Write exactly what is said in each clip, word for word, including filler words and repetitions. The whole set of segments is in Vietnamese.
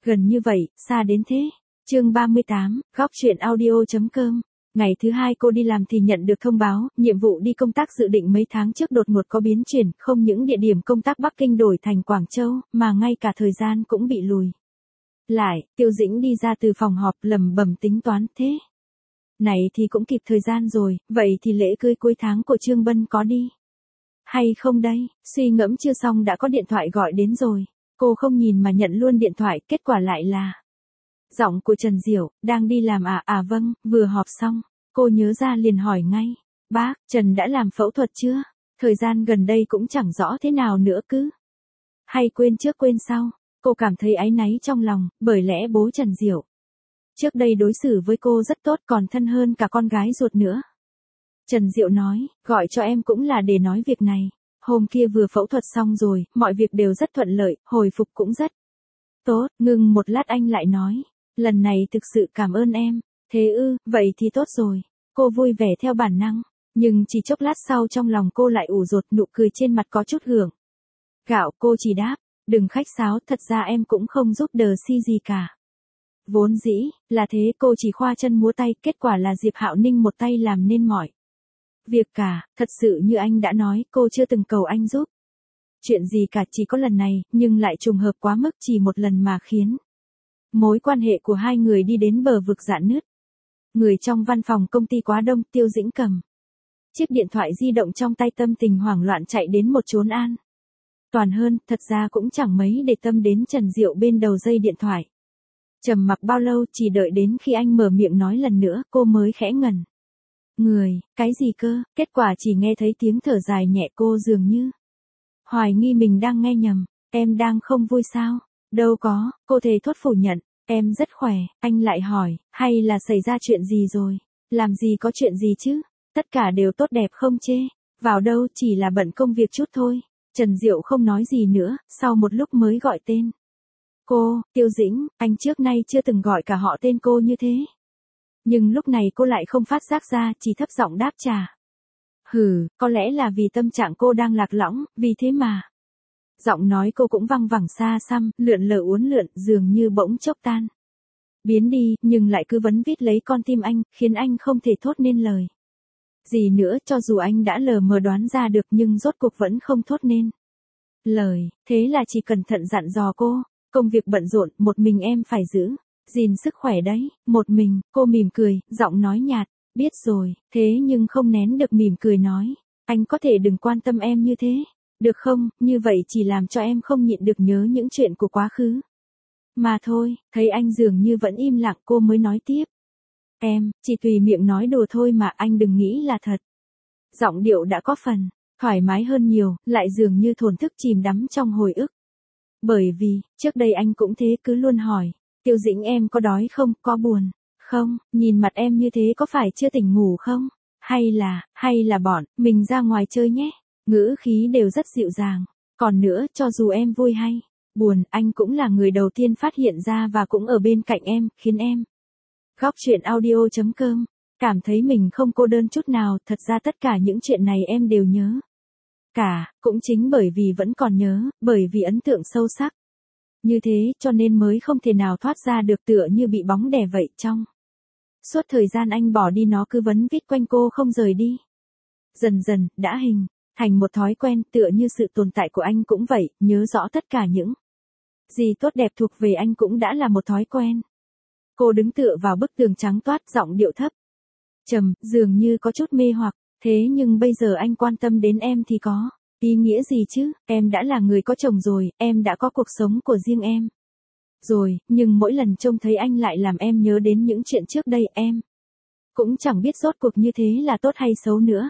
Gần như vậy, xa đến thế. Chương ba mươi tám, góc truyện audio.com. Ngày thứ hai cô đi làm thì nhận được thông báo, nhiệm vụ đi công tác dự định mấy tháng trước đột ngột có biến chuyển, không những địa điểm công tác Bắc Kinh đổi thành Quảng Châu, mà ngay cả thời gian cũng bị lùi lại. Tiêu Dĩnh đi ra từ phòng họp lẩm bẩm tính toán, thế này thì cũng kịp thời gian rồi, vậy thì lễ cưới cuối tháng của Trương Bân có đi hay không đây? Suy ngẫm chưa xong đã có điện thoại gọi đến rồi. Cô không nhìn mà nhận luôn điện thoại, kết quả lại là giọng của Trần Diệu, đang đi làm à? À vâng, vừa họp xong. Cô nhớ ra liền hỏi ngay, bác, Trần đã làm phẫu thuật chưa? Thời gian gần đây cũng chẳng rõ thế nào nữa cứ. Hay quên trước quên sau. Cô cảm thấy áy náy trong lòng, bởi lẽ bố Trần Diệu trước đây đối xử với cô rất tốt, còn thân hơn cả con gái ruột nữa. Trần Diệu nói, gọi cho em cũng là để nói việc này. Hôm kia vừa phẫu thuật xong rồi, mọi việc đều rất thuận lợi, hồi phục cũng rất tốt. Ngừng một lát anh lại nói, lần này thực sự cảm ơn em. Thế ư, vậy thì tốt rồi. Cô vui vẻ theo bản năng, nhưng chỉ chốc lát sau trong lòng cô lại ủ rột, nụ cười trên mặt có chút gượng gạo. Cô chỉ đáp, đừng khách sáo, thật ra em cũng không giúp đờ si gì cả. Vốn dĩ là thế, cô chỉ khoa chân múa tay, kết quả là Diệp Hạo Ninh một tay làm nên mọi việc cả. Thật sự như anh đã nói, cô chưa từng cầu anh giúp chuyện gì cả, chỉ có lần này, nhưng lại trùng hợp quá mức, chỉ một lần mà khiến mối quan hệ của hai người đi đến bờ vực rạn nứt. Người trong văn phòng công ty quá đông, Tiêu Dĩnh cầm chiếc điện thoại di động trong tay, tâm tình hoảng loạn chạy đến một chốn an toàn hơn, thật ra cũng chẳng mấy để tâm đến Trần Diệu bên đầu dây điện thoại. Trầm mặc bao lâu, chỉ đợi đến khi anh mở miệng nói lần nữa, cô mới khẽ ngẩn người. Cái gì cơ? Kết quả chỉ nghe thấy tiếng thở dài nhẹ. Cô dường như hoài nghi mình đang nghe nhầm. Em đang không vui sao? Đâu có, cô thề thốt phủ nhận. Em rất khỏe. Anh lại hỏi, hay là xảy ra chuyện gì rồi? Làm gì có chuyện gì chứ? Tất cả đều tốt đẹp không chê vào đâu, chỉ là bận công việc chút thôi. Trần Diệu không nói gì nữa, sau một lúc mới gọi tên cô. Tiêu Dĩnh, anh trước nay chưa từng gọi cả họ tên cô như thế. Nhưng lúc này cô lại không phát giác ra, chỉ thấp giọng đáp trả. Hừ, có lẽ là vì tâm trạng cô đang lạc lõng, vì thế mà. Giọng nói cô cũng văng vẳng xa xăm, lượn lờ uốn lượn, dường như bỗng chốc tan biến đi, nhưng lại cứ vấn vít lấy con tim anh, khiến anh không thể thốt nên lời gì nữa. Cho dù anh đã lờ mờ đoán ra được, nhưng rốt cuộc vẫn không thốt nên lời. Thế là chỉ cẩn thận dặn dò cô, công việc bận rộn, một mình em phải giữ gìn sức khỏe đấy. Một mình? Cô mỉm cười, giọng nói nhạt, biết rồi. Thế nhưng không nén được mỉm cười nói, anh có thể đừng quan tâm em như thế, được không? Như vậy chỉ làm cho em không nhịn được nhớ những chuyện của quá khứ mà thôi. Thấy anh dường như vẫn im lặng, cô mới nói tiếp, em chỉ tùy miệng nói đùa thôi mà, anh đừng nghĩ là thật. Giọng điệu đã có phần thoải mái hơn nhiều, lại dường như thổn thức chìm đắm trong hồi ức. Bởi vì, trước đây anh cũng thế, cứ luôn hỏi, Tiêu Dĩnh em có đói không, có buồn không, nhìn mặt em như thế có phải chưa tỉnh ngủ không, hay là, hay là bọn mình ra ngoài chơi nhé. Ngữ khí đều rất dịu dàng. Còn nữa, cho dù em vui hay buồn, anh cũng là người đầu tiên phát hiện ra và cũng ở bên cạnh em, khiến em góc truyện audio.com cảm thấy mình không cô đơn chút nào. Thật ra tất cả những chuyện này em đều nhớ cả, cũng chính bởi vì vẫn còn nhớ, bởi vì ấn tượng sâu sắc như thế, cho nên mới không thể nào thoát ra được, tựa như bị bóng đè vậy. Trong suốt thời gian anh bỏ đi, nó cứ vấn vít quanh cô không rời đi. Dần dần, đã hình thành một thói quen, tựa như sự tồn tại của anh cũng vậy, nhớ rõ tất cả những gì tốt đẹp thuộc về anh cũng đã là một thói quen. Cô đứng tựa vào bức tường trắng toát, giọng điệu thấp trầm, dường như có chút mê hoặc. Thế nhưng bây giờ anh quan tâm đến em thì có ý nghĩa gì chứ? Em đã là người có chồng rồi, em đã có cuộc sống của riêng em rồi, nhưng mỗi lần trông thấy anh lại làm em nhớ đến những chuyện trước đây. Em cũng chẳng biết rốt cuộc như thế là tốt hay xấu nữa.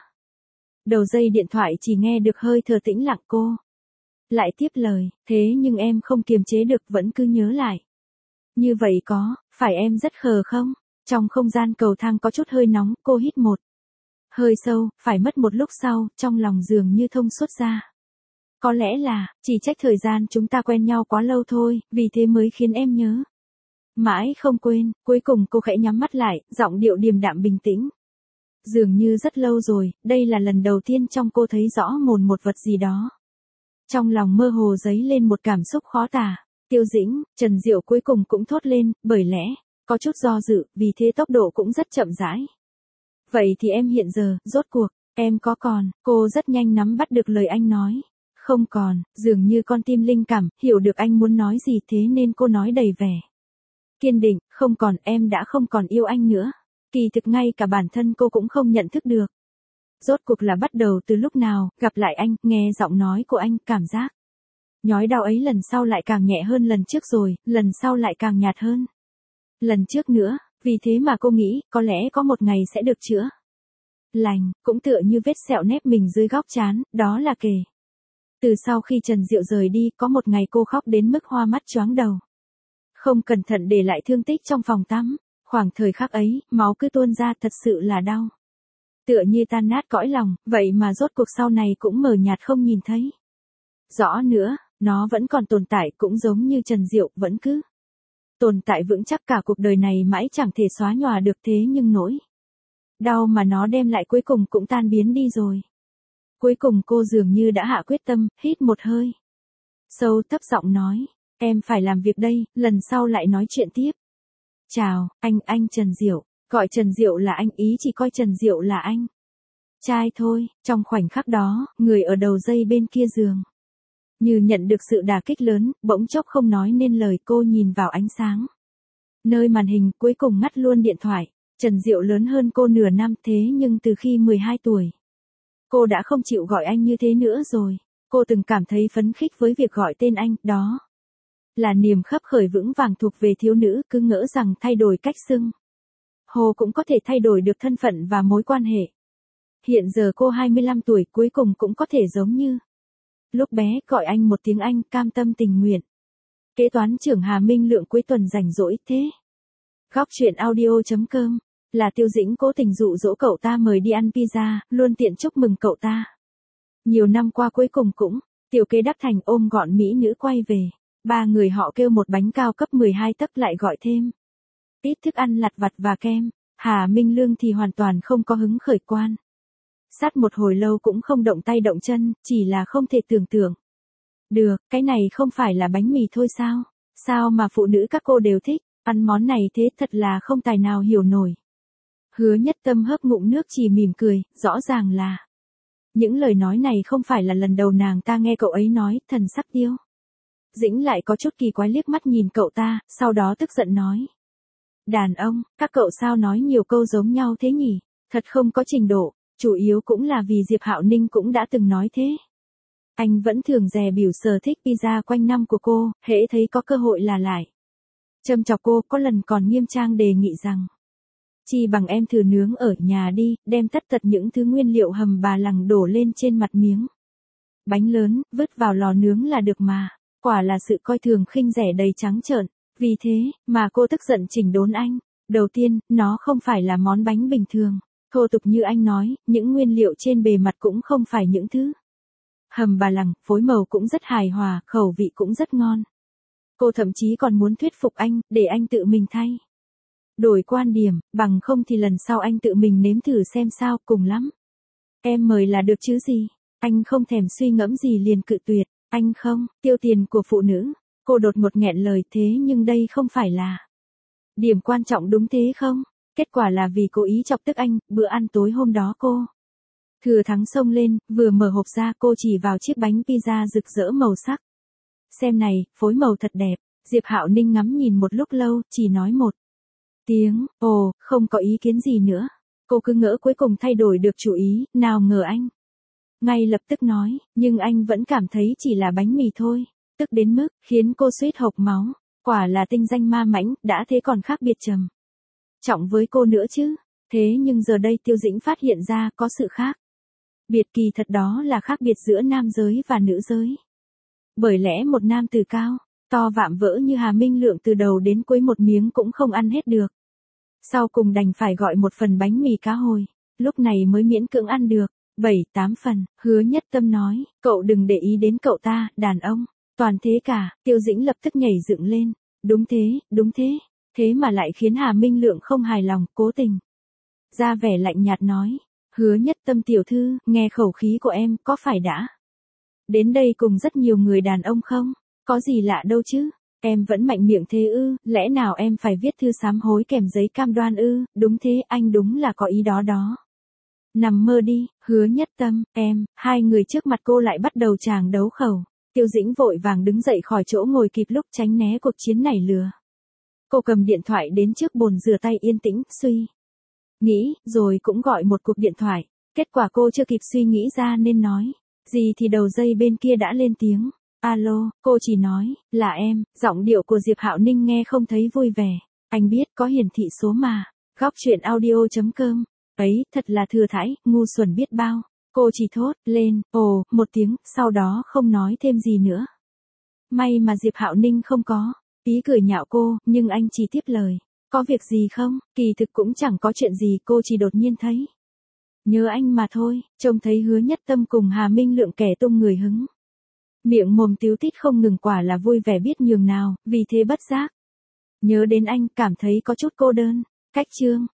Đầu dây điện thoại chỉ nghe được hơi thở tĩnh lặng. Cô lại tiếp lời, thế nhưng em không kiềm chế được, vẫn cứ nhớ lại. Như vậy có phải em rất khờ không? Trong không gian cầu thang có chút hơi nóng, cô hít một hơi sâu, phải mất một lúc sau, trong lòng dường như thông suốt ra. Có lẽ là, chỉ trách thời gian chúng ta quen nhau quá lâu thôi, vì thế mới khiến em nhớ mãi không quên. Cuối cùng cô khẽ nhắm mắt lại, giọng điệu điềm đạm bình tĩnh. Dường như rất lâu rồi, đây là lần đầu tiên trong cô thấy rõ mồn một vật gì đó. Trong lòng mơ hồ dấy lên một cảm xúc khó tả. Tiêu Dĩnh, Trần Diệu cuối cùng cũng thốt lên, bởi lẽ, có chút do dự, vì thế tốc độ cũng rất chậm rãi. Vậy thì em hiện giờ, rốt cuộc, em có còn, cô rất nhanh nắm bắt được lời anh nói. Không còn, dường như con tim linh cảm, hiểu được anh muốn nói gì thế nên cô nói đầy vẻ kiên định, không còn, em đã không còn yêu anh nữa. Kỳ thực ngay cả bản thân cô cũng không nhận thức được. Rốt cuộc là bắt đầu từ lúc nào, gặp lại anh, nghe giọng nói của anh, cảm giác nhói đau ấy lần sau lại càng nhẹ hơn lần trước rồi, lần sau lại càng nhạt hơn lần trước nữa, vì thế mà cô nghĩ, có lẽ có một ngày sẽ được chữa lành, cũng tựa như vết sẹo nếp mình dưới góc trán, đó là kể. Từ sau khi Trần Diệu rời đi, có một ngày cô khóc đến mức hoa mắt choáng đầu. Không cẩn thận để lại thương tích trong phòng tắm, khoảng thời khắc ấy, máu cứ tuôn ra thật sự là đau. Tựa như tan nát cõi lòng, vậy mà rốt cuộc sau này cũng mờ nhạt không nhìn thấy rõ nữa, nó vẫn còn tồn tại cũng giống như Trần Diệu, vẫn cứ tồn tại vững chắc cả cuộc đời này mãi chẳng thể xóa nhòa được thế nhưng nỗi đau mà nó đem lại cuối cùng cũng tan biến đi rồi. Cuối cùng cô dường như đã hạ quyết tâm, hít một hơi sâu, thấp giọng nói, em phải làm việc đây, lần sau lại nói chuyện tiếp. Chào, anh, anh Trần Diệu, gọi Trần Diệu là anh, ý chỉ coi Trần Diệu là anh trai thôi. Trong khoảnh khắc đó, người ở đầu dây bên kia giường như nhận được sự đả kích lớn, bỗng chốc không nói nên lời, cô nhìn vào ánh sáng nơi màn hình, cuối cùng ngắt luôn điện thoại. Trần Diệu lớn hơn cô nửa năm, thế nhưng từ khi mười hai tuổi, cô đã không chịu gọi anh như thế nữa rồi. Cô từng cảm thấy phấn khích với việc gọi tên anh, đó là niềm khấp khởi vững vàng thuộc về thiếu nữ, cứ ngỡ rằng thay đổi cách xưng hô cũng có thể thay đổi được thân phận và mối quan hệ. Hiện giờ cô hai mươi lăm tuổi, cuối cùng cũng có thể giống như lúc bé, gọi anh một tiếng anh, cam tâm tình nguyện. Kế toán trưởng Hà Minh Lượng cuối tuần rảnh rỗi thế. Góc chuyện audio chấm com, là Tiêu Dĩnh cố tình dụ dỗ cậu ta mời đi ăn pizza, luôn tiện chúc mừng cậu ta. Nhiều năm qua cuối cùng cũng, tiểu kế đắc thành, ôm gọn mỹ nữ quay về. Ba người họ kêu một bánh cao cấp mười hai tấc, lại gọi thêm ít thức ăn lặt vặt và kem. Hà Minh Lương thì hoàn toàn không có hứng khởi quan sát một hồi lâu cũng không động tay động chân, chỉ là không thể tưởng tượng được, cái này không phải là bánh mì thôi sao? Sao mà phụ nữ các cô đều thích ăn món này thế, thật là không tài nào hiểu nổi. Hứa Nhất Tâm hớp ngụm nước chỉ mỉm cười, rõ ràng là những lời nói này không phải là lần đầu nàng ta nghe cậu ấy nói. Thần sắc Tiêu Dĩnh lại có chút kỳ quái liếc mắt nhìn cậu ta, sau đó tức giận nói, đàn ông, các cậu sao nói nhiều câu giống nhau thế nhỉ, thật không có trình độ. Chủ yếu cũng là vì Diệp Hạo Ninh cũng đã từng nói thế. Anh vẫn thường dè bỉu sở thích pizza quanh năm của cô, hễ thấy có cơ hội là lại châm chọc cô, có lần còn nghiêm trang đề nghị rằng, chi bằng em thử nướng ở nhà đi, đem tất tật những thứ nguyên liệu hầm bà lằng đổ lên trên mặt miếng bánh lớn, vứt vào lò nướng là được mà. Quả là sự coi thường khinh rẻ đầy trắng trợn. Vì thế mà cô tức giận chỉnh đốn anh. Đầu tiên, nó không phải là món bánh bình thường thô tục như anh nói, những nguyên liệu trên bề mặt cũng không phải những thứ hầm bà lằng, phối màu cũng rất hài hòa, khẩu vị cũng rất ngon. Cô thậm chí còn muốn thuyết phục anh, để anh tự mình thay đổi quan điểm, bằng không thì lần sau anh tự mình nếm thử xem sao, cùng lắm em mời là được chứ gì. Anh không thèm suy ngẫm gì liền cự tuyệt. Anh không, tiêu tiền của phụ nữ. Cô đột ngột nghẹn lời, thế nhưng đây không phải là điểm quan trọng đúng thế không? Kết quả là vì cố ý chọc tức anh, bữa ăn tối hôm đó cô thừa thắng xông lên, vừa mở hộp ra cô chỉ vào chiếc bánh pizza rực rỡ màu sắc. Xem này, phối màu thật đẹp. Diệp Hạo Ninh ngắm nhìn một lúc lâu, chỉ nói một tiếng, ồ, không có ý kiến gì nữa. Cô cứ ngỡ cuối cùng thay đổi được chủ ý, nào ngờ anh ngay lập tức nói, nhưng anh vẫn cảm thấy chỉ là bánh mì thôi. Tức đến mức, khiến cô suýt hộc máu. Quả là tinh danh ma mãnh, đã thế còn khác biệt trầm trọng với cô nữa chứ. Thế nhưng giờ đây Tiêu Dĩnh phát hiện ra có sự khác biệt kỳ thật, đó là khác biệt giữa nam giới và nữ giới. Bởi lẽ một nam tử cao, to vạm vỡ như Hà Minh Lượng từ đầu đến cuối một miếng cũng không ăn hết được. Sau cùng đành phải gọi một phần bánh mì cá hồi, lúc này mới miễn cưỡng ăn được bảy tám phần. Hứa Nhất Tâm nói, cậu đừng để ý đến cậu ta, đàn ông toàn thế cả. Tiêu Dĩnh lập tức nhảy dựng lên, đúng thế, đúng thế. Thế mà lại khiến Hà Minh Lượng không hài lòng, cố tình ra vẻ lạnh nhạt nói, Hứa Nhất Tâm tiểu thư, nghe khẩu khí của em, có phải đã đến đây cùng rất nhiều người đàn ông không? Có gì lạ đâu chứ. Em vẫn mạnh miệng thế ư, lẽ nào em phải viết thư sám hối kèm giấy cam đoan ư, đúng thế, anh đúng là có ý đó đó. Nằm mơ đi, Hứa Nhất Tâm, em, hai người trước mặt cô lại bắt đầu tràng đấu khẩu. Tiêu Dĩnh vội vàng đứng dậy khỏi chỗ ngồi kịp lúc tránh né cuộc chiến nảy lửa. Cô cầm điện thoại đến trước bồn rửa tay yên tĩnh, suy nghĩ, rồi cũng gọi một cuộc điện thoại. Kết quả cô chưa kịp suy nghĩ ra nên nói gì thì đầu dây bên kia đã lên tiếng. Alo, cô chỉ nói, là em, giọng điệu của Diệp Hạo Ninh nghe không thấy vui vẻ. Anh biết có hiển thị số mà. Góc chuyện audio.com. Ấy, thật là thừa thãi, ngu xuẩn biết bao. Cô chỉ thốt lên, ồ, một tiếng, sau đó không nói thêm gì nữa. May mà Diệp Hạo Ninh không có ý cười nhạo cô, nhưng anh chỉ tiếp lời. Có việc gì không? Kỳ thực cũng chẳng có chuyện gì, cô chỉ đột nhiên thấy nhớ anh mà thôi. Trông thấy Hứa Nhất Tâm cùng Hà Minh Lượng kẻ tung người hứng. Miệng mồm tíu tít không ngừng, quả là vui vẻ biết nhường nào, vì thế bất giác nhớ đến anh, cảm thấy có chút cô đơn. Cách chương